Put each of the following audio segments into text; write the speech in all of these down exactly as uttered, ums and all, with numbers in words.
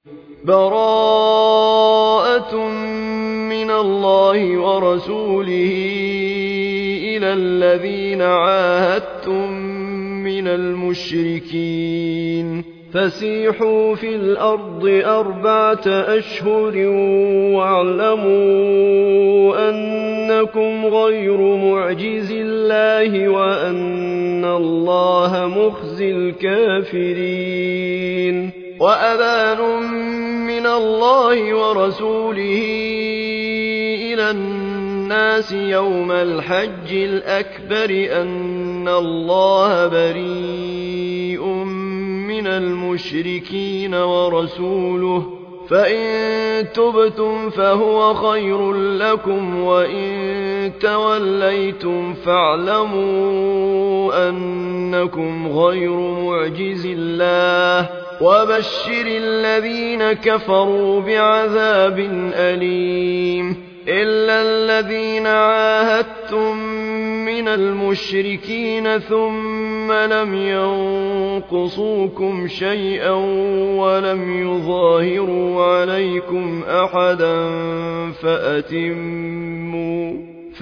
براءة من الله ورسوله إلى الذين عاهدتم من المشركين فسيحوا في الأرض أربعة أشهر واعلموا أنكم غير معجز الله وأن الله مخزي الكافرين وأذان من الله ورسوله إلى الناس يوم الحج الأكبر أن الله بريء من المشركين ورسوله فإن تبتم فهو خير لكم وإن توليتم فاعلموا أنكم غير معجز الله وبشر الذين كفروا بعذاب أليم إلا الذين عاهدتم من المشركين ثم لم ينقصوكم شيئا ولم يظاهروا عليكم أحدا فأتموا,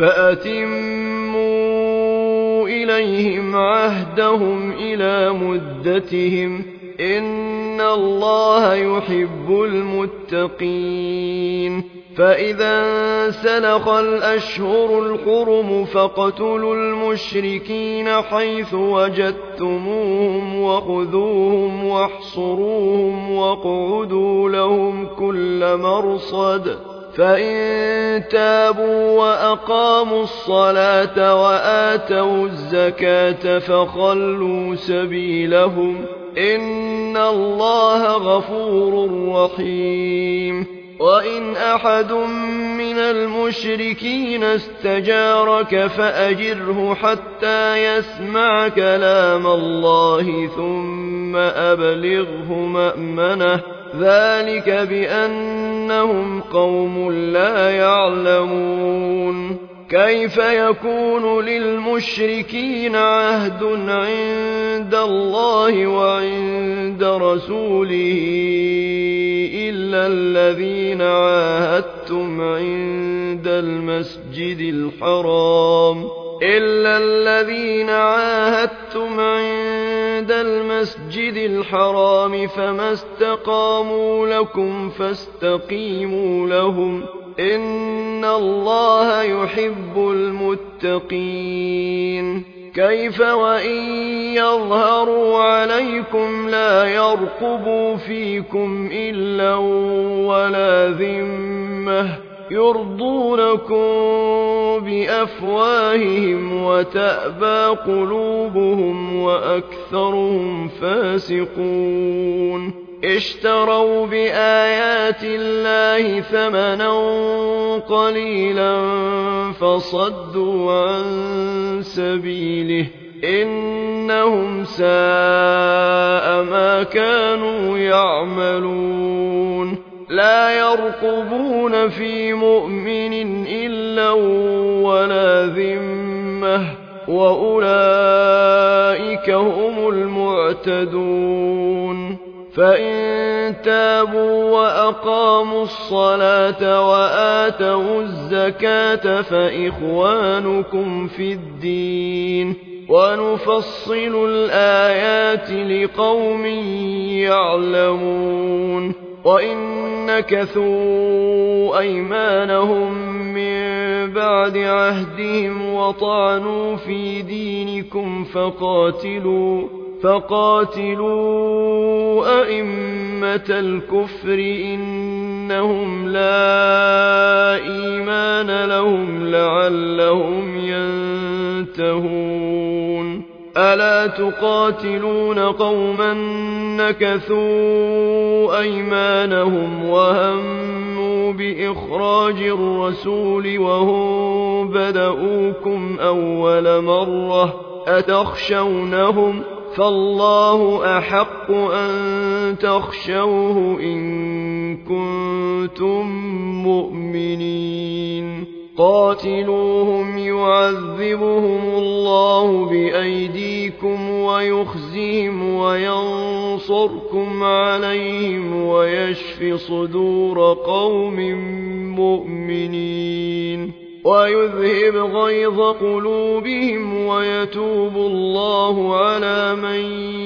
فأتموا إليهم عهدهم إلى مدتهم إن الله يحب المتقين فإذا انسلخ الأشهر الحرم فاقتلوا المشركين حيث وجدتموهم وخذوهم واحصروهم واقعدوا لهم كل مرصد فإن تابوا وأقاموا الصلاة وآتوا الزكاة فخلوا سبيلهم إن الله غفور رحيم وإن أحد من المشركين استجارك فأجره حتى يسمع كلام الله ثم أبلغه مأمنه ذلك بأنهم قوم لا يعلمون كيف يكون للمشركين عهد عند الله وعند رسوله إلا الذين عاهدتم عند المسجد الحرام إلا الذين عاهدتم عند المسجد الحرام فما استقاموا لكم فاستقيموا لهم إن الله يحب المتقين كيف وإن يظهروا عليكم لا يرقبوا فيكم إلا ولا ذمة يرضونكم بأفواههم وتأبى قلوبهم وأكثرهم فاسقون اشتروا بآيات الله ثمنا قليلا فصدوا عن سبيله إنهم ساء ما كانوا يعملون لا يرقبون في مؤمن إلا ولا ذمة وأولئك هم المعتدون فإن تابوا وأقاموا الصلاة وآتوا الزكاة فإخوانكم في الدين ونفصل الآيات لقوم يعلمون وإن نكثوا أيمانهم من بعد عهدهم وطعنوا في دينكم فقاتلوا فقاتلوا أئمة الكفر إنهم لا إيمان لهم لعلهم ينتهون ألا تقاتلون قوما نكثوا أيمانهم وهموا بإخراج الرسول وهم بدؤوكم أول مرة أتخشونهم فالله أحق أن تخشوه إن كنتم مؤمنين قاتلوهم يعذبهم الله بأيديكم ويخزيهم وينصرهم ينصركم عليهم ويشف صدور قوم مؤمنين ويذهب غيظ قلوبهم ويتوب الله على من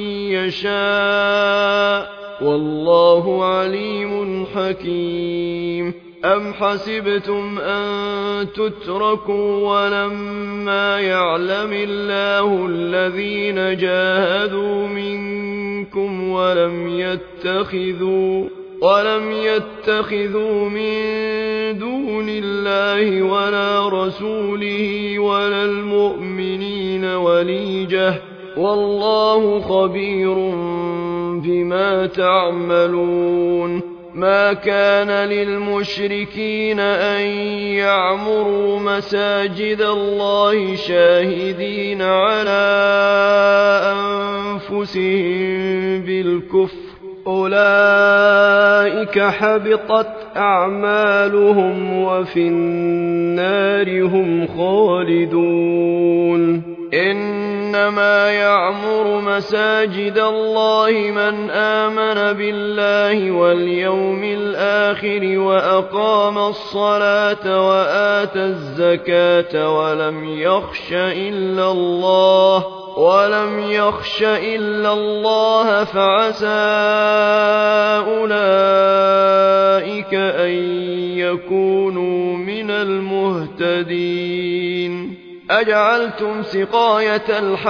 يشاء والله عليم حكيم. أم حسبتم أن تتركوا ولما يعلم الله الذين جاهدوا منكم ولم يتخذوا ولم يتخذوا من دون الله ولا رسوله ولا المؤمنين وليجة والله خبير بما تعملون. ما كان للمشركين أن يعمروا مساجد الله شاهدين على أنفسهم بالكفر أولئك حبطت أعمالهم وفي النار هم خالدون. إنما يعمر مساجد الله من آمن بالله واليوم الآخر وأقام الصلاة وآتى الزكاة ولم يخش إلا الله ولم يخش إلا الله فعسى أولئك أن يكونوا من المهتدين. أجعلتم سقاية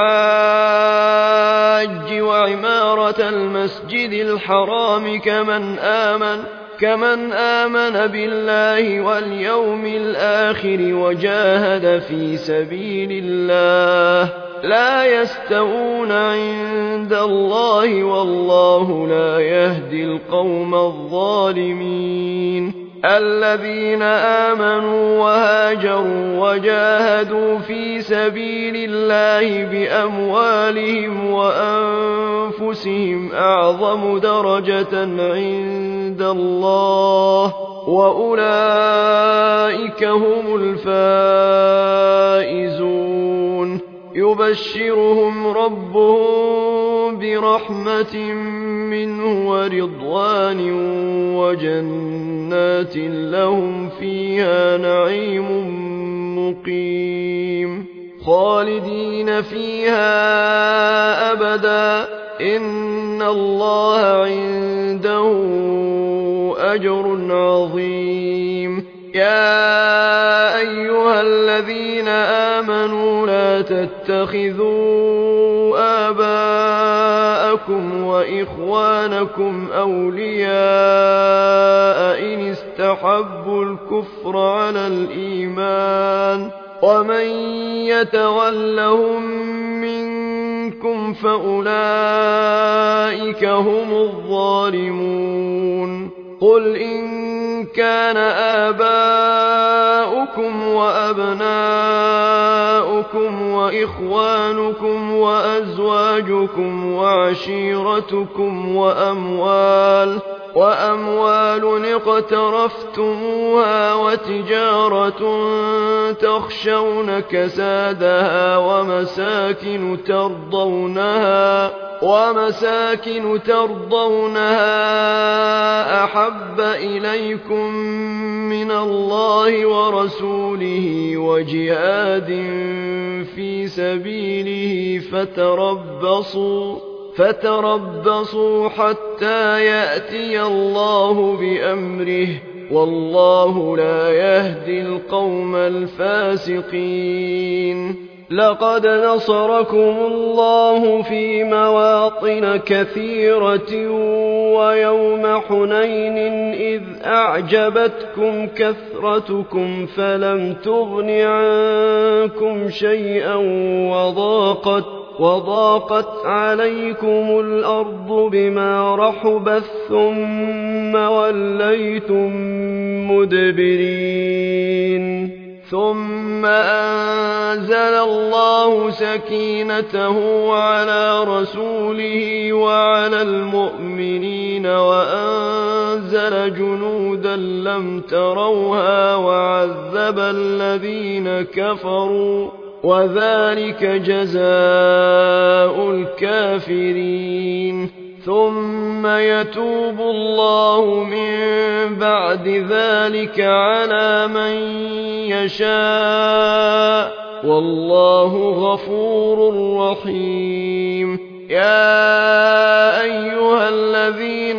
الحاج وعمارة المسجد الحرام كمن آمن كمن آمن بالله واليوم الآخر وجاهد في سبيل الله لا يستوون عند الله والله لا يهدي القوم الظالمين. الذين آمنوا وهاجروا وجاهدوا في سبيل الله بأموالهم وأنفسهم أعظم درجة عند الله وأولئك هم الفائزون. يبشرهم ربهم برحمة منه ورضوان وجنات لهم فيها نعيم مقيم خالدين فيها أبدا إن الله عنده أجر عظيم. يا أيها الذين آمنوا لا تتخذوا آباءكم وإخوانكم أولياء إن استحبوا الكفر على الإيمان ومن يتولهم منكم فأولئك هم الظالمون. قل إن كان آباؤكم وأبناؤكم وإخوانكم وأزواجكم وعشيرتكم وأموال وأموال اقترفتموها وتجارة تخشون كسادها ومساكن ترضونها ومساكن ترضونها أحب إليكم من الله ورسوله وجهاد في سبيله فتربصوا فتربصوا حتى يأتي الله بأمره والله لا يهدي القوم الفاسقين. لقد نصركم الله في مواطن كثيرة ويوم حنين إذ أعجبتكم كثرتكم فلم تغن عنكم شيئا وضاقت وضاقت عليكم الأرض بما رحبت ثم وليتم مدبرين. ثم أنزل الله سكينته على رسوله وعلى المؤمنين وأنزل جنودا لم تروها وعذب الذين كفروا وذلك جزاء الكافرين. ثم يتوب الله من بعد ذلك على من يشاء والله غفور رحيم يا أيها الذين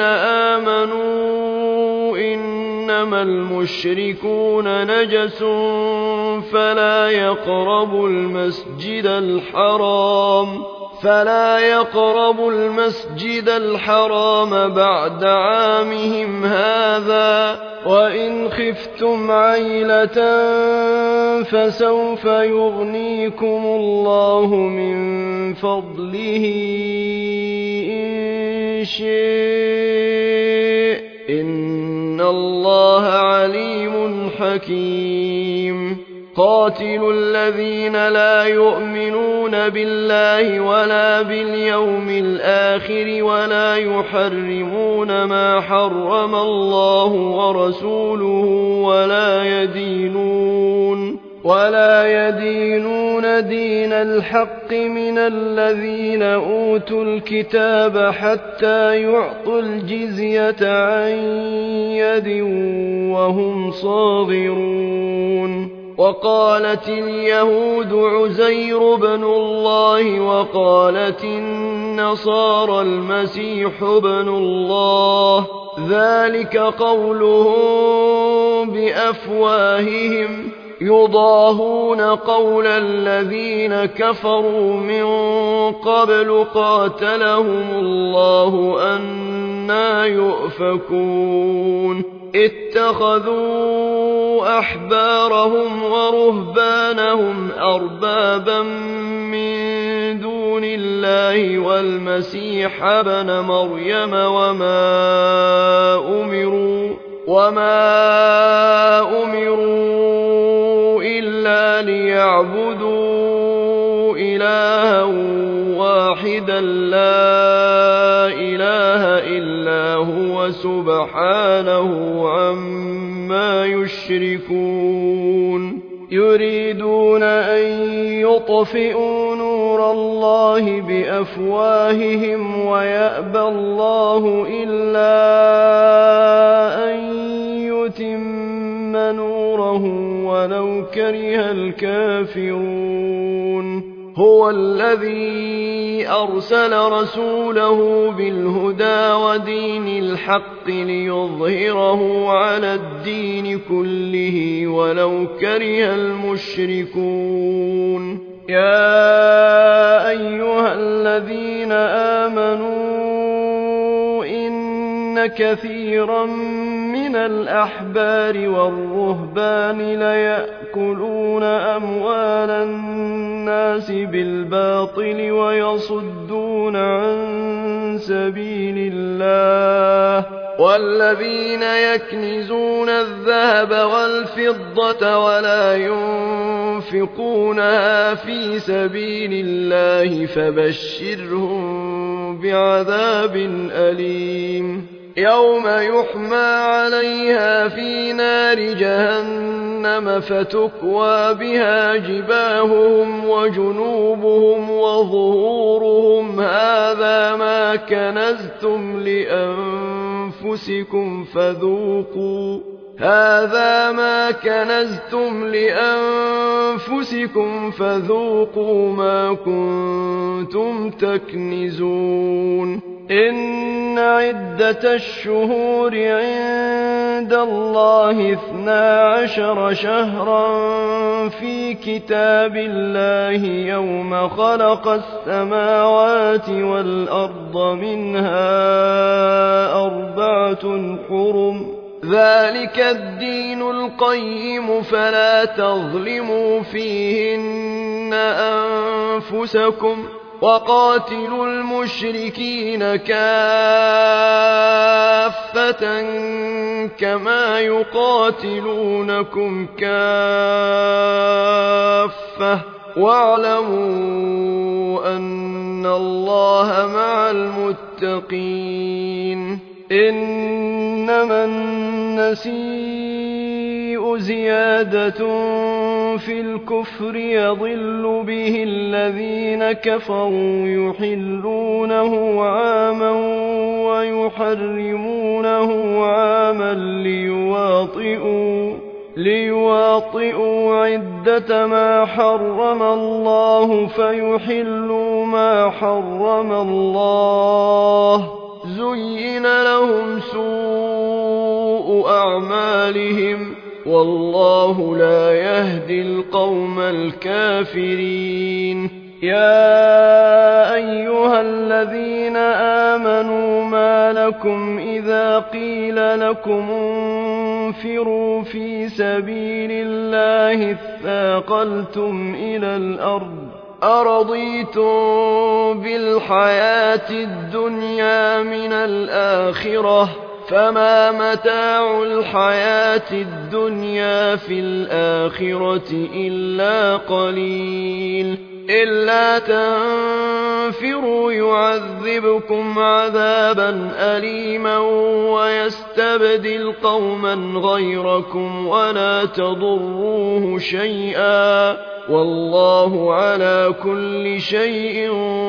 آمنوا إنما المشركون نجس فلا يقربوا المسجد الحرام فلا يقربوا المسجد الحرام بعد عامهم هذا وإن خفتم عيلة فسوف يغنيكم الله من فضله إن شاء إن الله عليم حكيم قاتلوا الذين لا يؤمنون بالله ولا باليوم الآخر ولا يحرمون ما حرم الله ورسوله ولا يدينون ولا يدينون دين الحق من الذين أوتوا الكتاب حتى يعطوا الجزية عن يد وهم صاغرون وقالت اليهود عزير بن الله وقالت النصارى المسيح بن الله ذلك قولهم بأفواههم يضاهون قول الذين كفروا من قبل قاتلهم الله أنى يؤفكون اتخذوا أحبارهم ورهبانهم أربابا من دون الله والمسيح ابن مريم وما أمروا وما أمروا إلا ليعبدوا إلها واحدا لا إله إلا هو سبحانه عما يشركون يريدون أن يطفئوا نور الله بأفواههم ويأبى الله إلا أن يتم نوره ولو كره الكافرون هو الذي أرسل رسوله بالهدى ودين الحق ليظهره على الدين كله ولو كره المشركون يا أيها الذين آمنوا إن كثيرا من الأحبار والرهبان ليأكلون أموال الناس بالباطل ويصدون عن سبيل الله والذين يكنزون الذهب والفضة ولا ينفقونها في سبيل الله فبشرهم بعذاب أليم يوم يحمى عليها في نار جهنم فتكوى بها جباههم وجنوبهم وظهورهم هذا ما كنزتم لأنفسكم فذوقوا هذا ما كنزتم لأنفسكم فذوقوا ما كنتم تكنزون إن عدة الشهور عند الله اثنا عشر شهرا في كتاب الله يوم خلق السماوات والأرض منها أربعة حرم ذلك الدين القيم فلا تظلموا فيهن أنفسكم وقاتلوا المشركين كافة كما يقاتلونكم كافة واعلموا أن الله مع المتقين إنما النسيء زيادة في الكفر يضل به الذين كفروا يحلونه عاما ويحرمونه عاما ليواطئوا ليواطئوا عدة ما حرم الله فيحلوا ما حرم الله زين لهم سوء أعمالهم والله لا يهدي القوم الكافرين يا أيها الذين آمنوا ما لكم إذا قيل لكم انفروا في سبيل الله اثاقلتم إلى الأرض أرضيتم بالحياة الدنيا من الآخرة فما متاع الحياة الدنيا في الآخرة إلا قليل إلا تنفروا يعذبكم عذابا أليما ويستبدل قوما غيركم ولا تضروه شيئا والله على كل شيء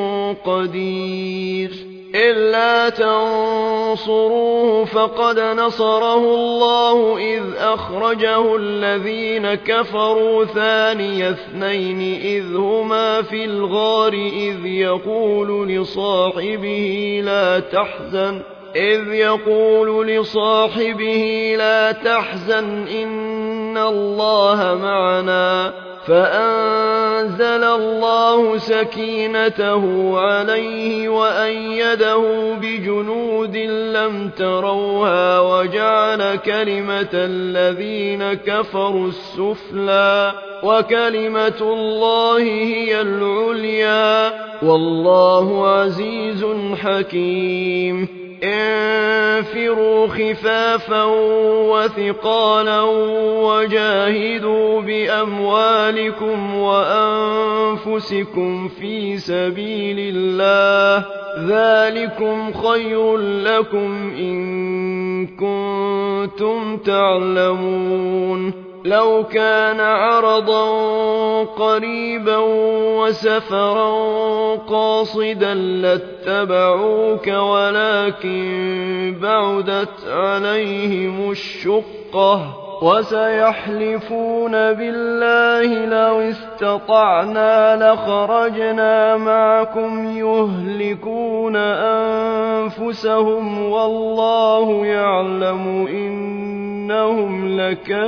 قدير إلا تنصروه فقد نصره الله إذ أخرجه الذين كفروا ثاني اثنين إذ هما في الغار إذ يقول لصاحبه لا تحزن إذ يقول لصاحبه لا تحزن إن الله معنا فأنزل الله سكينته عليه وأيده بجنود لم تروها وجعل كلمة الذين كفروا السفلى وكلمة الله هي العليا والله عزيز حكيم انفروا خفافا وثقالا وجاهدوا بأموالكم وأنفسكم في سبيل الله ذلكم خير لكم إن كنتم تعلمون لو كان عرضا قريبا وسفرا قاصدا لاتبعوك ولكن بعدت عليهم الشقة وسيحلفون بالله لو استطعنا لخرجنا معكم يهلكون أنفسهم والله يعلم إنهم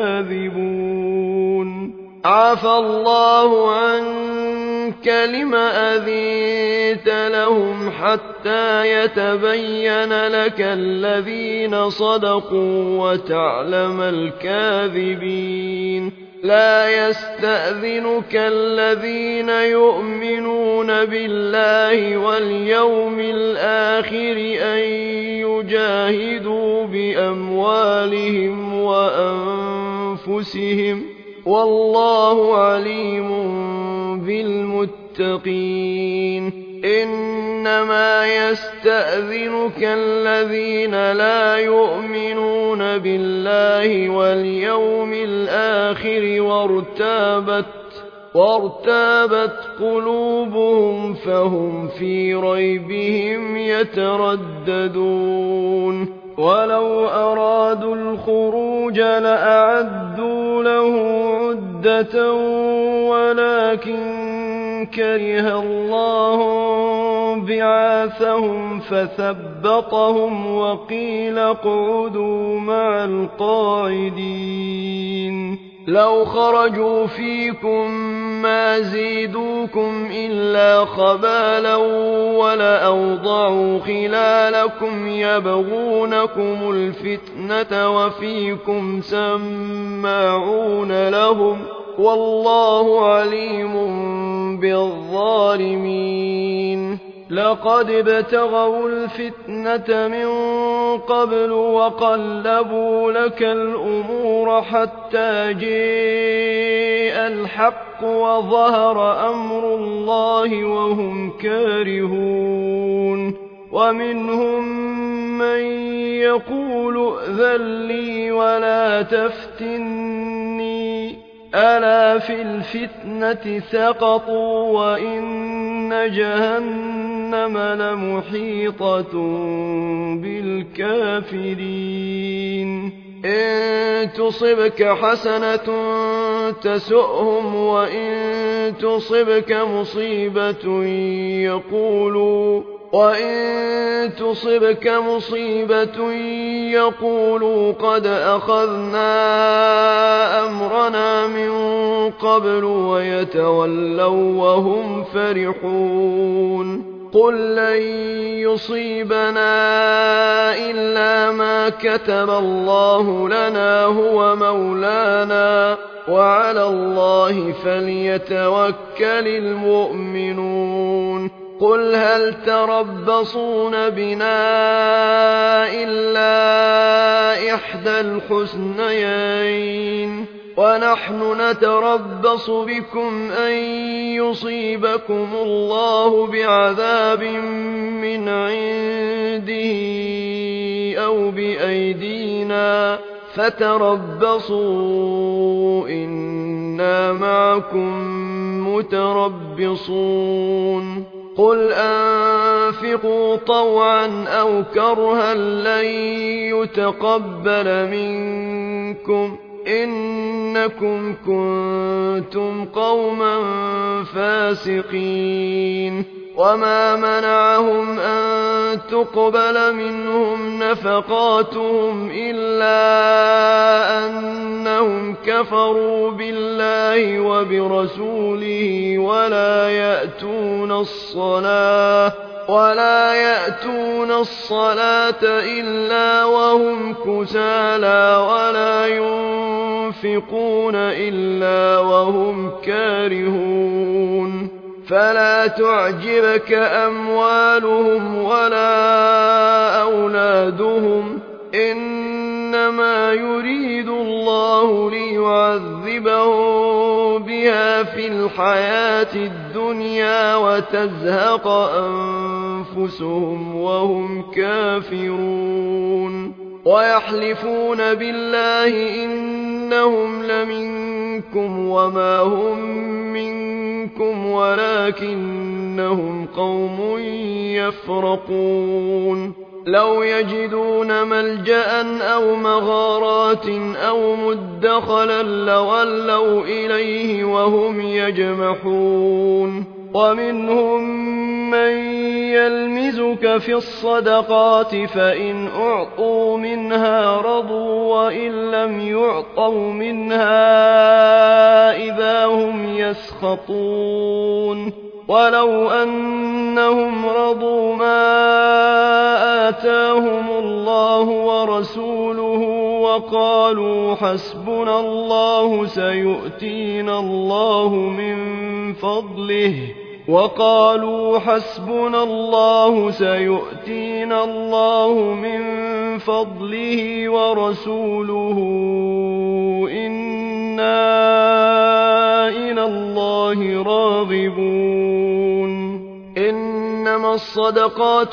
لكاذبون عفى الله عنك لم أذنت لهم حتى يتبين لك الذين صدقوا وتعلم الكاذبين لا يستأذنك الذين يؤمنون بالله واليوم الآخر أن يجاهدوا بأموالهم وأنفسهم والله عليم بالمتقين إنما يستأذنك الذين لا يؤمنون بالله واليوم الآخر وارتابت وارتابت قلوبهم فهم في ريبهم يترددون ولو أرادوا الخروج لأعدوا له عدة ولكن كره الله بعاثهم فثبطهم وقيل اقعدوا مع القاعدين لو خرجوا فيكم ما زيدوكم إلا خبالا ولأوضعوا خلالكم يبغونكم الفتنة وفيكم سماعون لهم والله عليم بالظالمين لقد ابتغوا الفتنة من قبل وقلبوا لك الأمور حتى جاء الحق وظهر أمر الله وهم كارهون ومنهم من يقول ائذن لي ولا تفتني ألا في الفتنة سقطوا وإن جهنم لمحيطة بالكافرين إن تصبك حسنة تسؤهم وإن تصبك مصيبة يقولوا وإن تصبك مصيبة يقولوا قد أخذنا أمرنا من قبل ويتولوا وهم فرحون قل لن يصيبنا إلا ما كتب الله لنا هو مولانا وعلى الله فليتوكل المؤمنون قل هل تربصون بنا إلا إحدى الحسنيين ونحن نتربص بكم أن يصيبكم الله بعذاب من عنده أو بأيدينا فتربصوا إنا معكم متربصون قل أنفقوا طوعا أو كرها لن يتقبل منكم إنكم كنتم قوما فاسقين وما منعهم أن تقبل منهم نفقاتهم إلا أنهم كفروا بالله وبرسوله ولا يأتون الصلاة ولا يأتون الصلاة إلا وهم كسالى ولا ينفقون إلا وهم كارهون فلا تعجبك أموالهم ولا أولادهم إنما يريد الله ليعذبهم بها في الحياة الدنيا وتزهق أنفسهم وهم كافرون ويحلفون بالله إنهم لمنكم وما هم منكم ولكنهم قوم يفرقون لو يجدون ملجأ أو مغارات أو مدخلا لولوا إليه وهم يجمحون ومنهم من يلمزك في الصدقات فإن أعطوا منها رضوا وإن لم يعطوا منها إذا هم يسخطون ولو أنهم رضوا ما آتاهم الله ورسوله وقالوا حسبنا الله سيؤتينا الله من فضله وقالوا حسبنا الله سيؤتينا الله من فضله ورسوله إنا إلى الله راغبون إنما الصدقات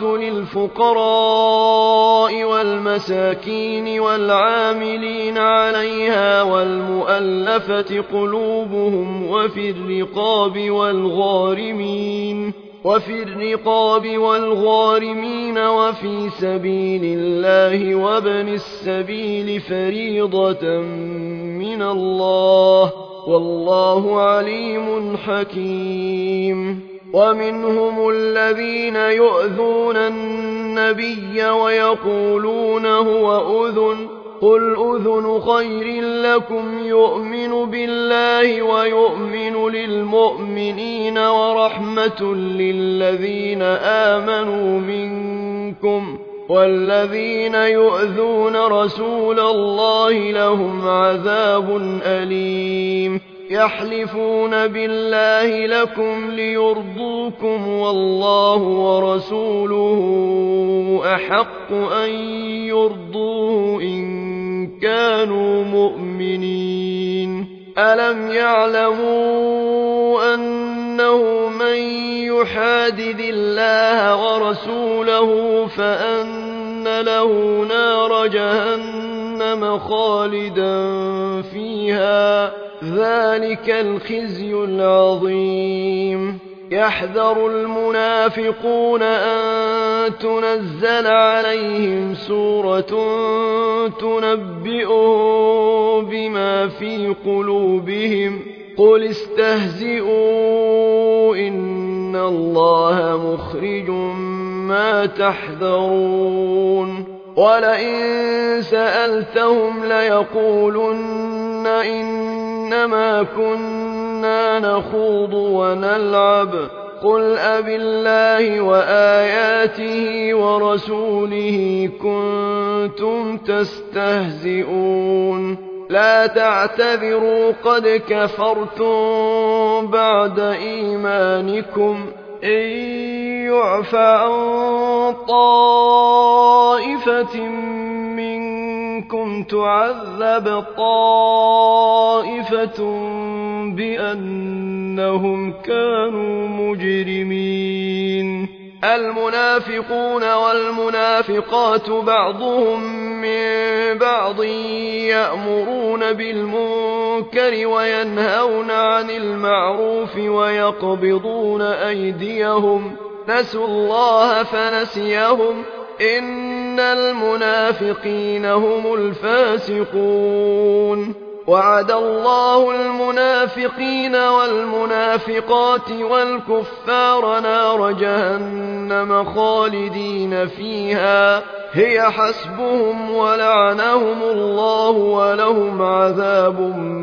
للفقراء والمساكين والعاملين عليها والمؤلفة قلوبهم وفي الرقاب والغارمين وفي الرقاب والغارمين وفي سبيل الله وابن السبيل فريضة من الله والله عليم حكيم ومنهم الذين يؤذون النبي ويقولون هو أذن قل أذن خير لكم يؤمن بالله ويؤمن للمؤمنين ورحمة للذين آمنوا منكم والذين يؤذون رسول الله لهم عذاب أليم يحلفون بالله لكم ليرضوكم والله ورسوله أحق أن يرضوه إن كانوا مؤمنين ألم يعلموا أنه من يحادد الله ورسوله فأن له نار جهنم خالدا فيها ذلك الخزي العظيم يحذر المنافقون أن تنزل عليهم سورة تنبئهم بما في قلوبهم قل استهزئوا إن الله مخرج ما تحذرون ولئن سألتهم ليقولن إنما كنا نخوض ونلعب قل أبالله وآياته ورسوله كنتم تستهزئون لا تعتذروا قد كفرتم بعد إيمانكم إن يعف عن طائفة منكم تعذب طائفة بأنهم كانوا مجرمين المنافقون والمنافقات بعضهم من بعض يأمرون بالمنكر وينهون عن المعروف ويقبضون أيديهم نسوا الله فنسيهم إن المنافقين هم الفاسقون وعد الله المنافقين والمنافقات والكفار نار جهنم خالدين فيها هي حسبهم ولعنهم الله ولهم عذاب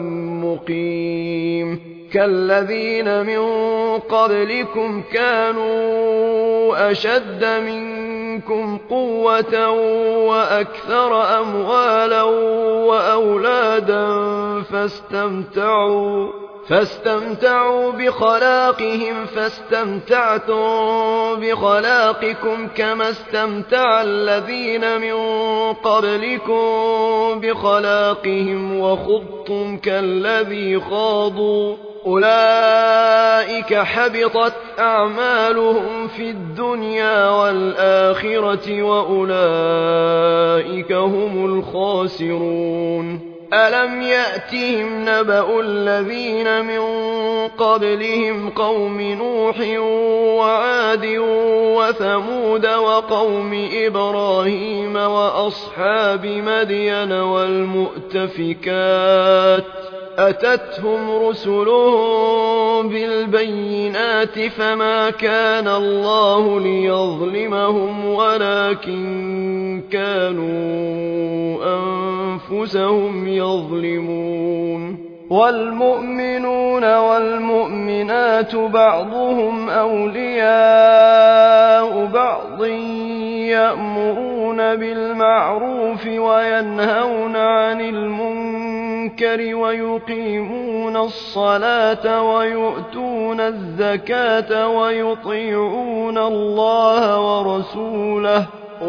مقيم كالذين من قبلكم كانوا أشد منكم قوة وأكثر أموالا وأولادا فاستمتعوا فاستمتعوا بخلاقهم فاستمتعتم بخلاقكم كما استمتع الذين من قبلكم بخلاقهم وخضتم كالذي خاضوا أولئك حبطت أعمالهم في الدنيا والآخرة وأولئك هم الخاسرون ألم يأتهم نبأ الذين من قبلهم قوم نوح وعاد وثمود وقوم إبراهيم وأصحاب مدين والمؤتفكات أتتهم رسلهم بالبينات فما كان الله ليظلمهم ولكن كانوا أنفسهم يظلمون والمؤمنون والمؤمنات بعضهم أولياء بعض يأمرون بالمعروف وينهون عن المنكر ويقيمون الصلاة ويؤتون الزكاة ويطيعون الله ورسوله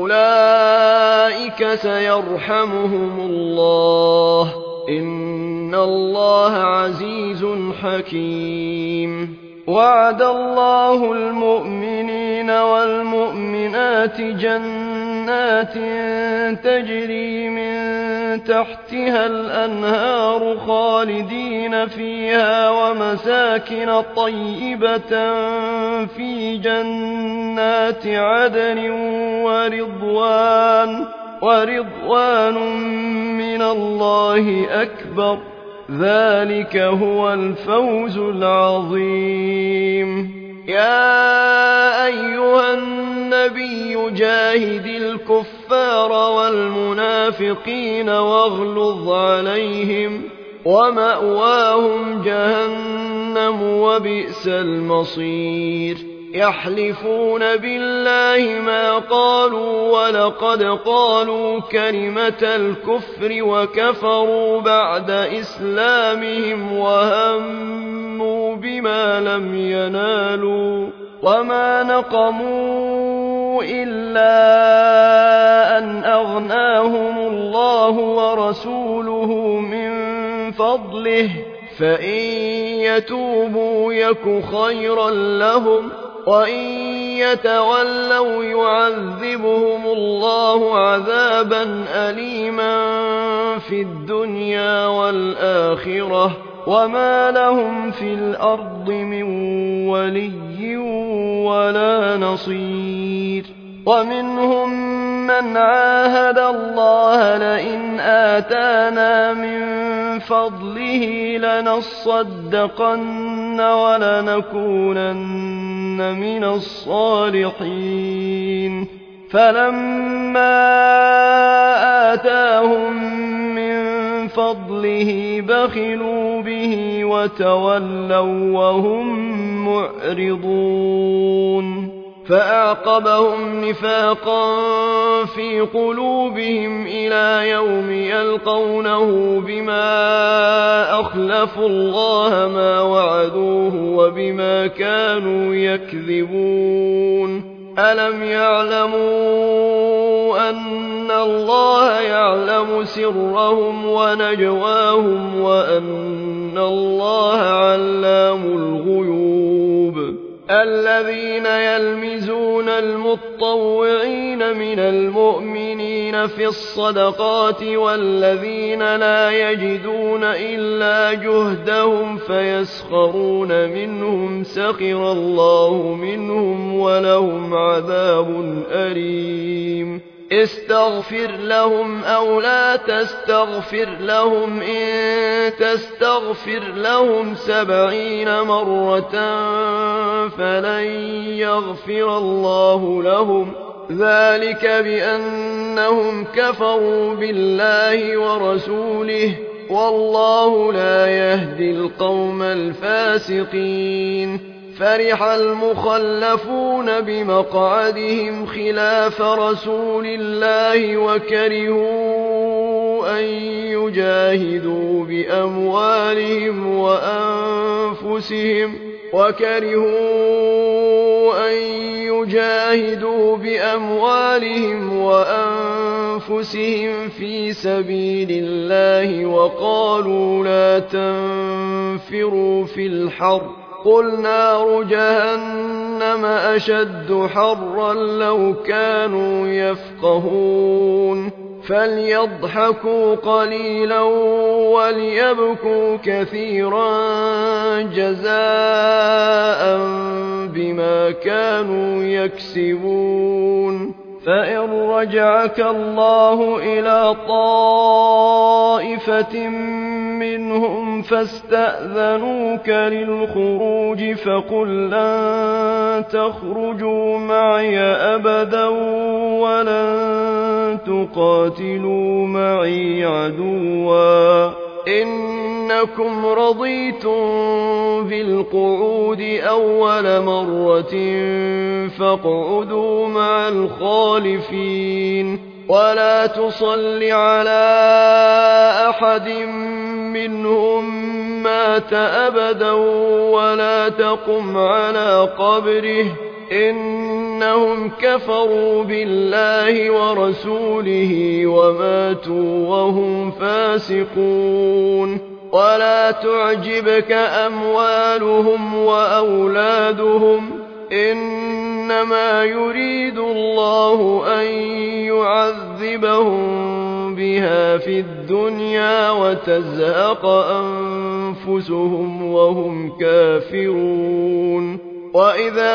أولئك سيرحمهم الله إن الله عزيز حكيم وعد الله المؤمنين والمؤمنات جنات تجري من تحتها الأنهار خالدين فيها ومساكن طيبة في جنات عدن ورضوان ورضوان من الله أكبر ذلك هو الفوز العظيم يا أيها النبي جاهد الكفار والمنافقين واغلظ عليهم ومأواهم جهنم وبئس المصير يحلفون بالله ما قالوا ولقد قالوا كلمة الكفر وكفروا بعد إسلامهم وهموا بما لم ينالوا وما نقموا إلا أن أغناهم الله ورسوله من فضله فإن يتوبوا يك خيرا لهم وإن يتولوا يعذبهم الله عذابا أليما في الدنيا والآخرة وما لهم في الأرض من ولي ولا نصير. ومنهم من عاهد الله لئن آتانا من فضله لنصدقن ولنكونن من الصالحين فلما آتاهم من فضله بخلوا به وتولوا وهم معرضون فأعقبهم نفاقا في قلوبهم إلى يوم يلقونه بما أخلفوا الله ما وعدوه وبما كانوا يكذبون. ألم يعلموا أن الله يعلم سرهم ونجواهم وأن الله علام الغيوب. الذين يلمزون المطوعين من المؤمنين في الصدقات والذين لا يجدون إلا جهدهم فيسخرون منهم سخر الله منهم ولهم عذاب أليم. استغفر لهم أو لا تستغفر لهم إن تستغفر لهم سبعين مرة فلن يغفر الله لهم ذلك بأنهم كفروا بالله ورسوله والله لا يهدي القوم الفاسقين. فرح المخلفون بمقعدهم خلاف رسول الله وكرهوا أن يجاهدوا بأموالهم وأنفسهم وكرهوا أن يجاهدوا بأموالهم وأنفسهم في سبيل الله وقالوا لا تنفروا في الحر قل نار جهنم أشد حرا لو كانوا يفقهون. فليضحكوا قليلا وليبكوا كثيرا جزاء بما كانوا يكسبون. فإن رجعك الله إلى طائفة منهم فاستأذنوك للخروج فقل لن تخرجوا معي أبدا ولن تقاتلوا معي عدوا إنكم رضيتم بالقعود أول مرة فاقعدوا مع الخالفين ولا تصل على أحد منهم مات أبدا ولا تقم على قبره إنهم كفروا بالله ورسوله وماتوا وهم فاسقون. ولا تعجبك أموالهم وأولادهم إنما يريد الله أن يعذبهم بها في الدنيا وتزهق أنفسهم وهم كافرون. وإذا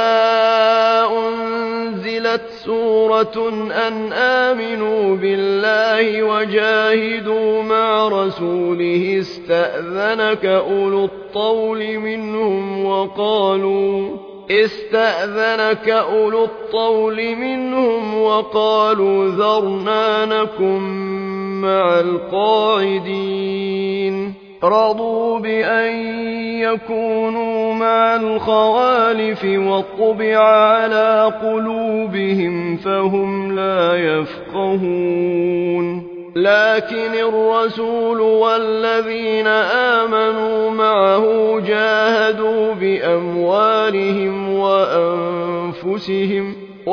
أنزلت سورة أن آمنوا بالله وجاهدوا مع رسوله استأذنك أولو الطول منهم وقالوا استأذنك أولو الطول منهم وقالوا ذرنا نكن مع القاعدين. رضوا بأن يكونوا مع الخوالف وطبع على قلوبهم فهم لا يفقهون. لكن الرسول والذين آمنوا معه جاهدوا بأموالهم وأنفسهم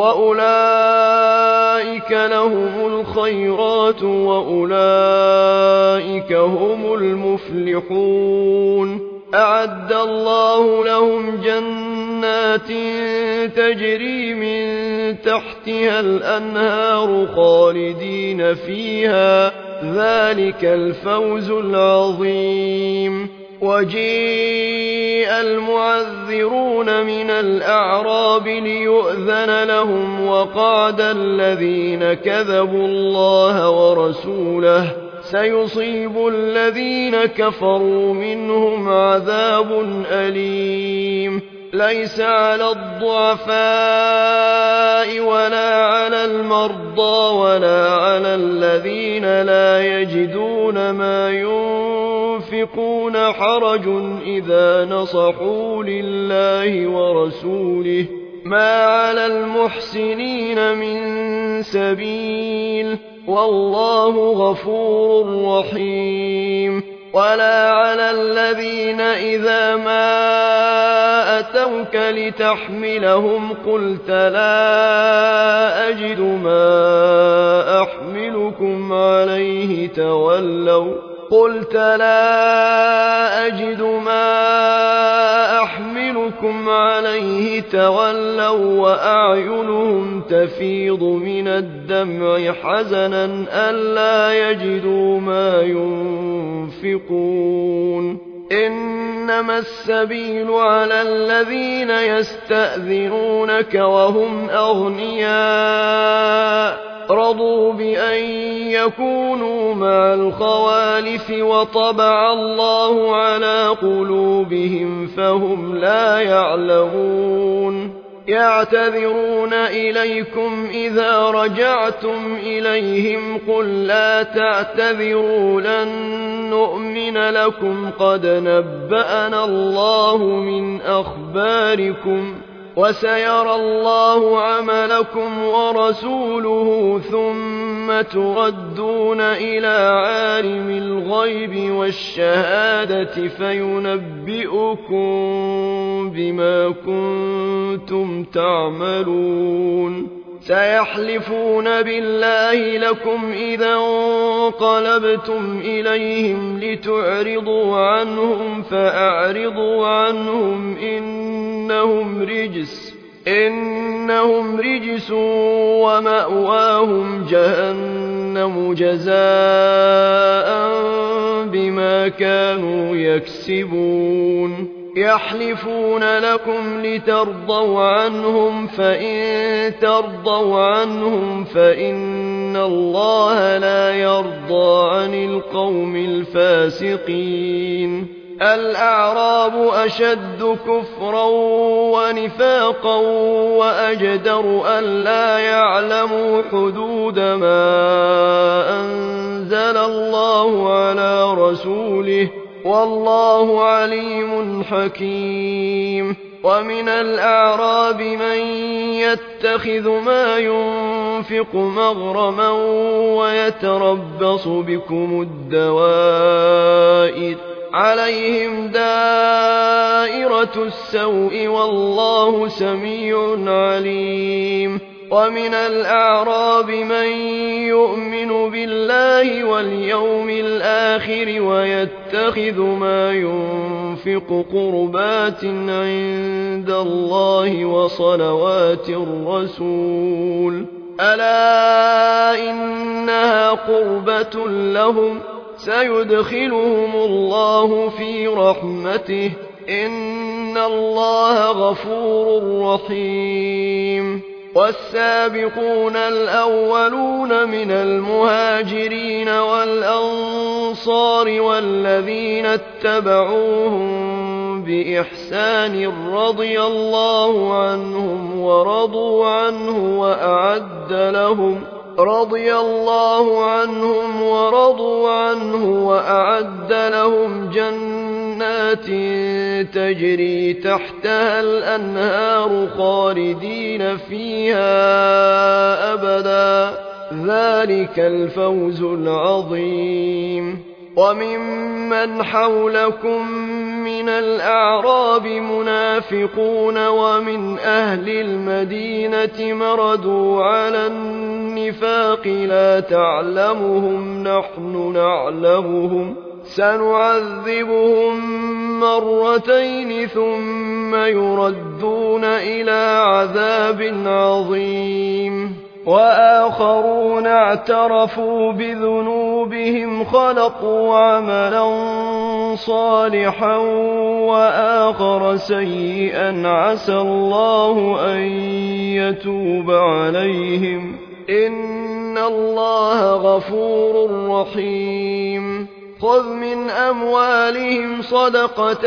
وأولئك لهم الخيرات وأولئك هم المفلحون. أعد الله لهم جنات جنات تجري من تحتها الأنهار خالدين فيها ذلك الفوز العظيم. وجيء المعذرون من الأعراب ليؤذن لهم وقعد الذين كذبوا الله ورسوله سيصيب الذين كفروا منهم عذاب أليم. ليس على الضعفاء ولا على المرضى ولا على الذين لا يجدون ما ينفقون حرج إذا نصحوا لله ورسوله ما على المحسنين من سبيل والله غفور رحيم. ولا على الذين إذا ما أتوك لتحملهم قلت لا أجد ما أحملكم عليه تولوا قلت لا أجد ما أحملكم عليه تولوا وأعينهم تفيض من الدمع حزنا ألا يجدوا ما ينفقون. إنما السبيل على الذين يستأذنونك وهم أغنياء رضوا بأن يكونوا مع الخوالف وطبع الله على قلوبهم فهم لا يعلمون. يعتذرون إليكم إذا رجعتم إليهم قل لا تعتذروا لن نؤمن لكم قد نبأنا الله من أخباركم وسيرى الله عملكم ورسوله ثم تردون إلى عالم الغيب والشهادة فينبئكم بما كنتم تعملون. سيحلفون بالله لكم إذا انقلبتم إليهم لتعرضوا عنهم فأعرضوا عنهم إنهم رجس إنهم رجس ومأواهم جهنم جزاء بما كانوا يكسبون. يحلفون لكم لترضوا عنهم فإن ترضوا عنهم فإن الله لا يرضى عن القوم الفاسقين. الأعراب أشد كفرا ونفاقا وأجدر ألا يعلموا حدود ما أنزل الله على رسوله والله عليم حكيم. ومن الأعراب من يتخذ ما ينفق مغرما ويتربص بكم الدوائر عليهم دائرة السوء والله سميع عليم. ومن الأعراب من يؤمن بالله واليوم الآخر ويتخذ ما ينفق قربات عند الله وصلوات الرسول ألا إنها قربة لهم سيدخلهم الله في رحمته إن الله غفور رحيم. والسابقون الأولون من المهاجرين والأنصار والذين اتبعوهم بإحسان رضي الله عنهم ورضوا عنه وأعد لهم رضي الله عنهم ورضوا عنه وأعد لهم جنات تجري تحتها الأنهار خالدين فيها أبدا ذلك الفوز العظيم. وممن حولكم من الأعراب منافقون ومن أهل المدينة مردوا على النفاق لا تعلمهم نحن نعلمهم سنعذبهم مرتين ثم ثم يردون إلى عذاب عظيم. وآخرون اعترفوا بذنوبهم خلقوا عملا صالحا وآخر سيئا عسى الله أن يتوب عليهم إن الله غفور رحيم. خذ من أموالهم صدقة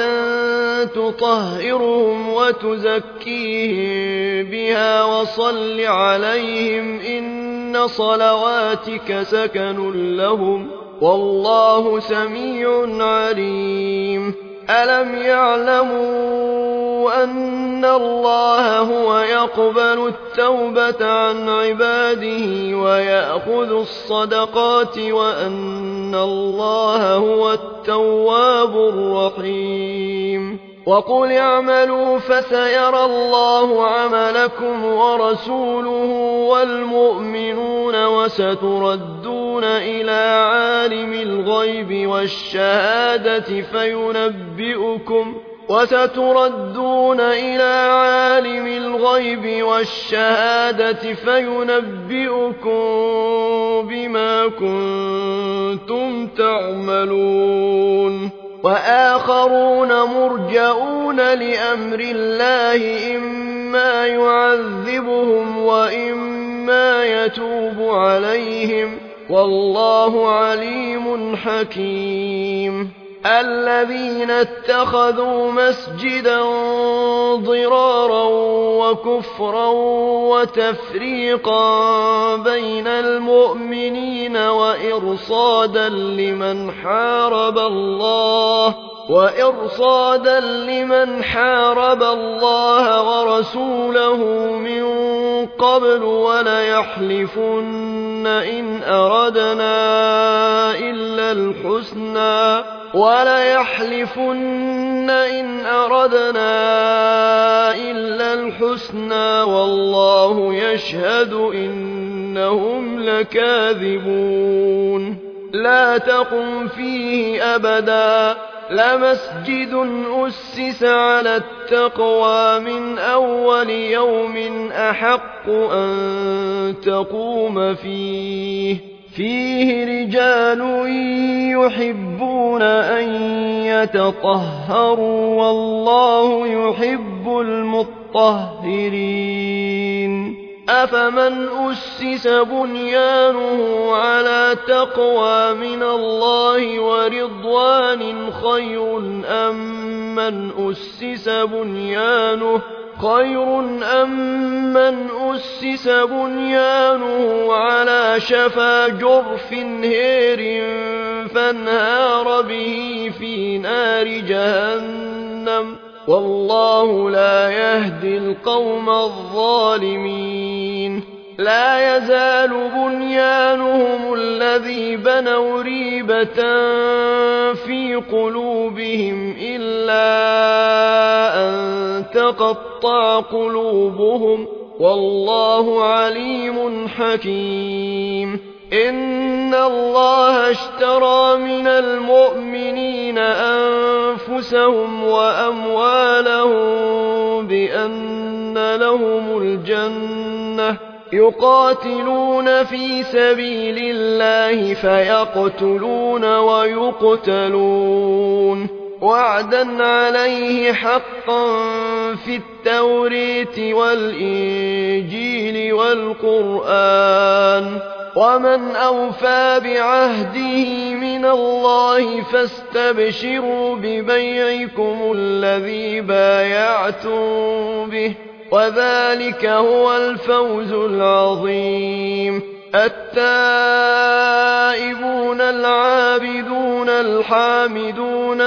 تطهرهم وتزكيهم بها وصل عليهم إن صلواتك سكن لهم والله سميع عليم. ألم يعلموا أن الله هو يقبل التوبة عن عباده ويأخذ الصدقات وأن الله هو التواب الرحيم. وقل اعملوا فسيرى الله عملكم ورسوله والمؤمنون وستردون إلى عالم الغيب والشهادة فينبئكم وستردون إلى عالم الغيب والشهادة فينبئكم بما كنتم تعملون. وآخرون مرجؤون لأمر الله إما يعذبهم وإما يتوب عليهم والله عليم حكيم. الذين اتخذوا مسجدا ضرارا وكفرا وتفريقا بين المؤمنين وإرصادا لمن حارب الله وإرصادا لمن حارب الله ورسوله من قبل وليحلفن إن أردنا إلا الحسنى وليحلفن إن أردنا إلا الحسنى والله يشهد إنهم لكاذبون. لا تقم فيه أبدا لمسجد أسس على التقوى من أول يوم أحق أن تقوم فيه فيه رجال يحبون أن يتطهروا والله يحب المطهرين. أفمن أسس بنيانه على تقوى من الله ورضوان خير أم من أسس بنيانه خير أم من أسس بنيانه على شفا جرف هير فانهار به في نار جهنم والله لا يهدي القوم الظالمين. لا يزال بنيانهم الذي بنوا ريبة في قلوبهم إلا أن تقطع قلوبهم والله عليم حكيم. إن الله اشترى من المؤمنين أنفسهم وأموالهم بأن لهم الجنة يقاتلون في سبيل الله فيقتلون ويقتلون وعدا عليه حقا في التوريت والإنجيل والقرآن ومن أوفى بعهده من الله فاستبشروا ببيعكم الذي بايعتم به وذلك هو الفوز العظيم. التائبون العابدون الحامدون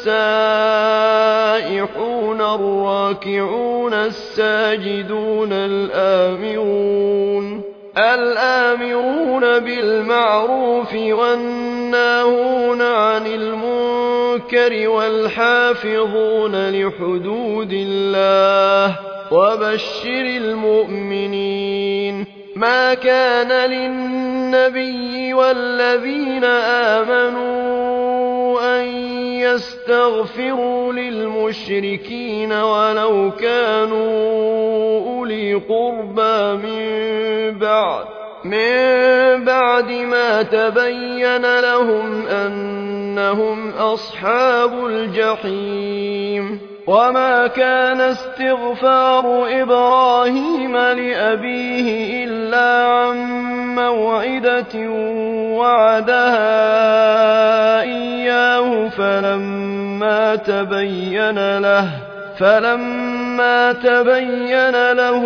السائحون الراكعون الساجدون الآمرون الآمرون بالمعروف والناهون عن المنكر والحافظون لحدود الله وبشر المؤمنين. ما كان للنبي والذين آمنوا أن يستغفروا للمشركين ولو كانوا أولي قربى من بعد من بعد ما تبين لهم أنهم أصحاب الجحيم. وما كان استغفار إبراهيم لأبيه إلا عن موعدة وعدها إياه فلما تبين له فلما تبين له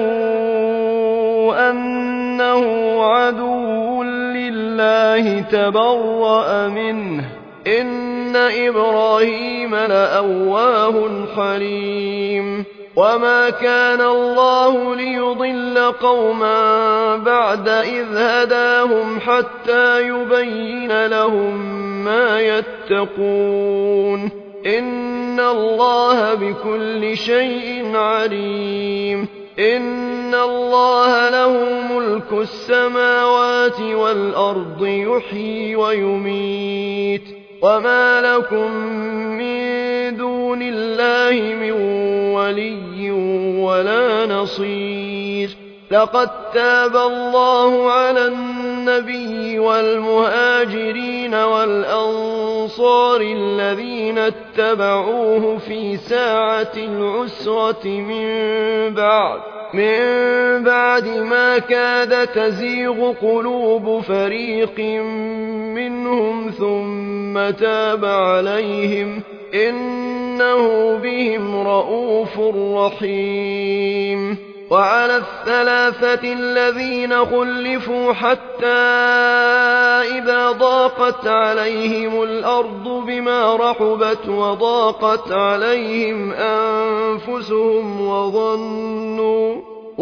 أنه عدو لله تبرأ منه إن إبراهيم لأواه حليم. وما كان الله ليضل قوما بعد إذ هداهم حتى يبين لهم ما يتقون إن الله بكل شيء عليم. إن الله له ملك السماوات والأرض يحيي ويميت وما لكم من دون الله من ولي ولا نصير. لقد تاب الله على النبي والمهاجرين والأنصار الذين اتبعوه في ساعة العسرة من بعد من بعد ما كاد تزيغ قلوب فريق منهم ثم تاب عليهم إنه بهم رءوف رحيم. وعلى الثلاثة الذين خلفوا حتى إذا ضاقت عليهم الأرض بما رحبت وضاقت عليهم أنفسهم وظنوا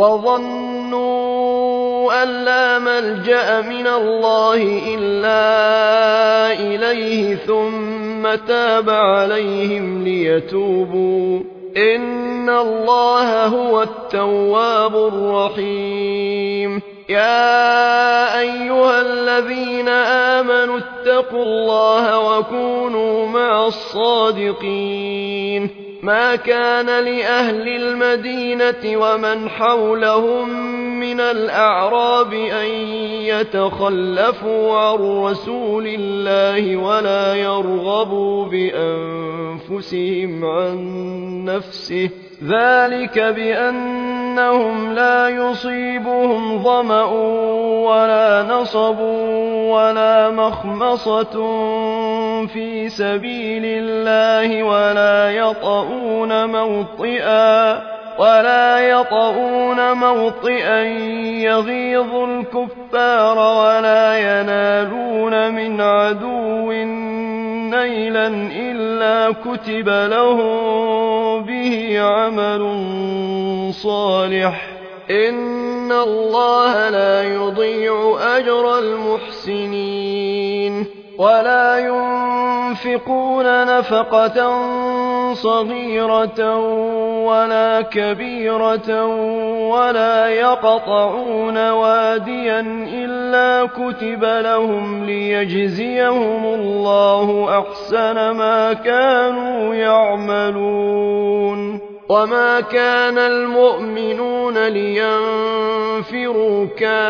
وظنوا أن لا ملجأ من الله إلا إليه ثم تاب عليهم ليتوبوا إن الله هو التواب الرحيم. يا أيها الذين آمنوا اتقوا الله وكونوا مع الصادقين. ما كان لأهل المدينة ومن حولهم من الأعراب أن يتخلفوا عن رسول الله ولا يرغبوا بأنفسهم عن نفسه ذلك بأنهم لا يصيبهم ظمأ ولا نصب ولا مخمصة في سبيل الله ولا يطؤون موطئا ولا يطؤون موطئا يغيظ الكفار ولا ينالون من عدو نيلا إلا كتب لهم به عمل صالح إن الله لا يضيع أجر المحسنين. ولا ينفقون نفقة صغيرة ولا كبيرة ولا يقطعون واديا إلا كتب لهم ليجزيهم الله أحسن ما كانوا يعملون. وما كان المؤمنون لينفروا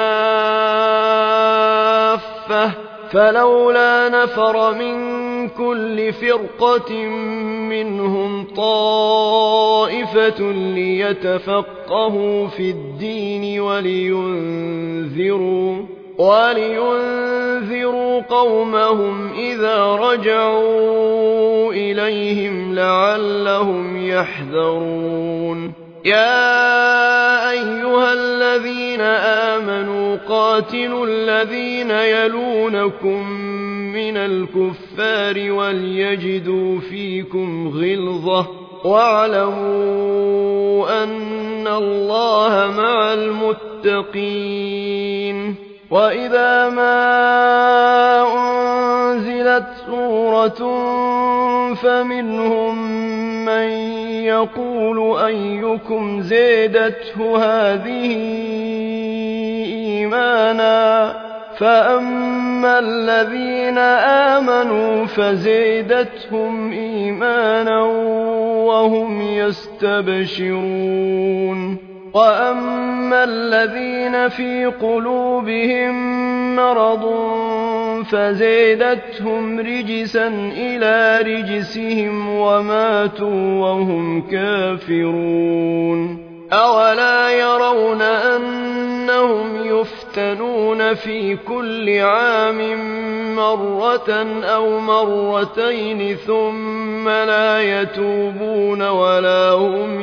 كافة فلولا نفر من كل فرقة منهم طائفة ليتفقهوا في الدين ولينذروا ولينذروا قومهم إذا رجعوا إليهم لعلهم يحذرون. يا أيها الذين آمنوا قاتلوا الذين يلونكم من الكفار وليجدوا فيكم غلظة واعلموا أن الله مع المتقين. وإذا ما أنزلت سورة فمنهم من يقول أيكم زادته هذه إيمانا فأما الذين آمنوا فزيدتهم إيمانا وهم يستبشرون وأما الذين في قلوبهم مرض فزيدتهم رجسا إلى رجسهم وماتوا وهم كافرون أولا يرون أنهم يفتنون في كل عام مرة أو مرتين ثم لا يتوبون ولا هم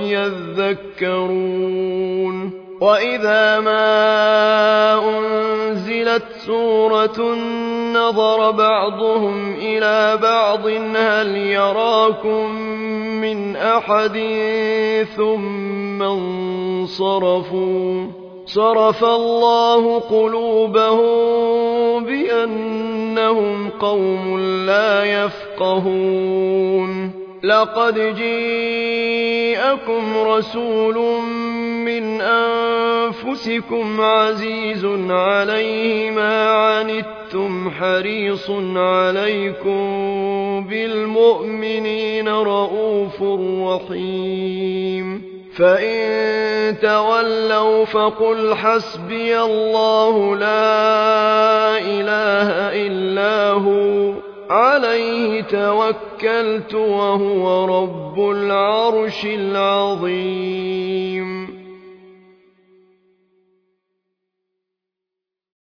يذكرون وإذا ما أنزلت سورة نظر بعضهم إلى بعض هل يراكم من أحد ثم انصرفوا صرف الله قلوبهم بأنهم قوم لا يفقهون لقد جاءكم رسول من أنفسكم عزيز عليه ما عنتم حريص عليكم بالمؤمنين رءوف رحيم فإن تولوا فقل حسبي الله لا إله إلا هو عليه توكلت وهو رب العرش العظيم